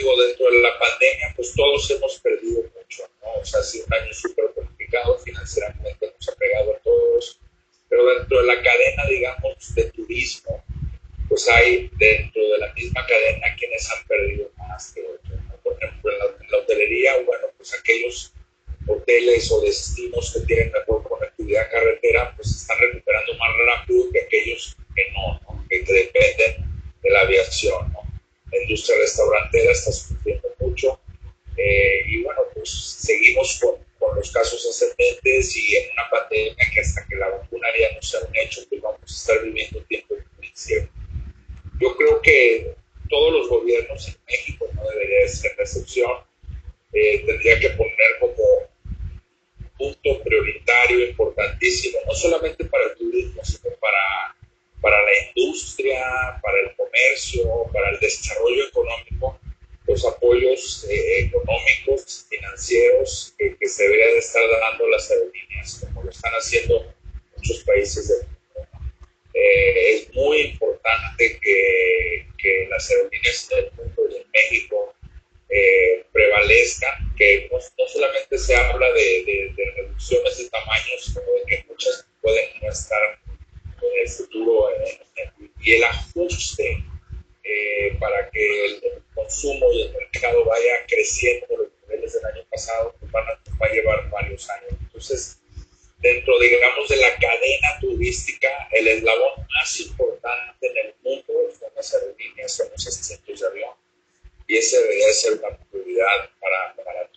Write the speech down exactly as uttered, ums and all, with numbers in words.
digo, dentro de la pandemia, pues todos hemos perdido mucho, ¿no? O sea, ha sido un año súper complicado, financieramente nos ha pegado a todos, pero dentro de la cadena, digamos, de turismo, pues hay dentro de la misma cadena quienes han perdido más que otros, ¿no? Por ejemplo, en la, en la hotelería, bueno, pues aquellos hoteles o destinos que tienen mejor conectividad carretera, pues se están recuperando más rápido que aquellos que no, ¿no? Que, que dependen de la aviación, ¿no? La industria restaurantera está sufriendo mucho, eh, y bueno, pues seguimos con, con los casos ascendentes y en una pandemia que hasta que la vacuna ya no sea un hecho, pues vamos a estar viviendo tiempos muy inciertos. Yo creo que todos los gobiernos en México, no debería ser la excepción, eh, tendría que poner como punto prioritario, importantísimo, no solamente para el turismo, sino para, para la industria, para el comercio, para el desarrollo económico, los apoyos eh, económicos, financieros que, que se deberían de estar dando las aerolíneas, como lo están haciendo muchos países del mundo. Eh, es muy importante que, que las aerolíneas del mundo y en México eh, prevalezcan, que no, no solamente se habla de, de, de reducciones de tamaño, sino de que muchas pueden no estar en el futuro, en, en, y el ajuste eh, para que el, el consumo y el mercado vaya creciendo los niveles del año pasado, pues van a, va a llevar varios años. Entonces, dentro, digamos, de la cadena turística, el eslabón más importante en el mundo son las aerolíneas, son los asientos de avión, y esa debería ser una prioridad para, para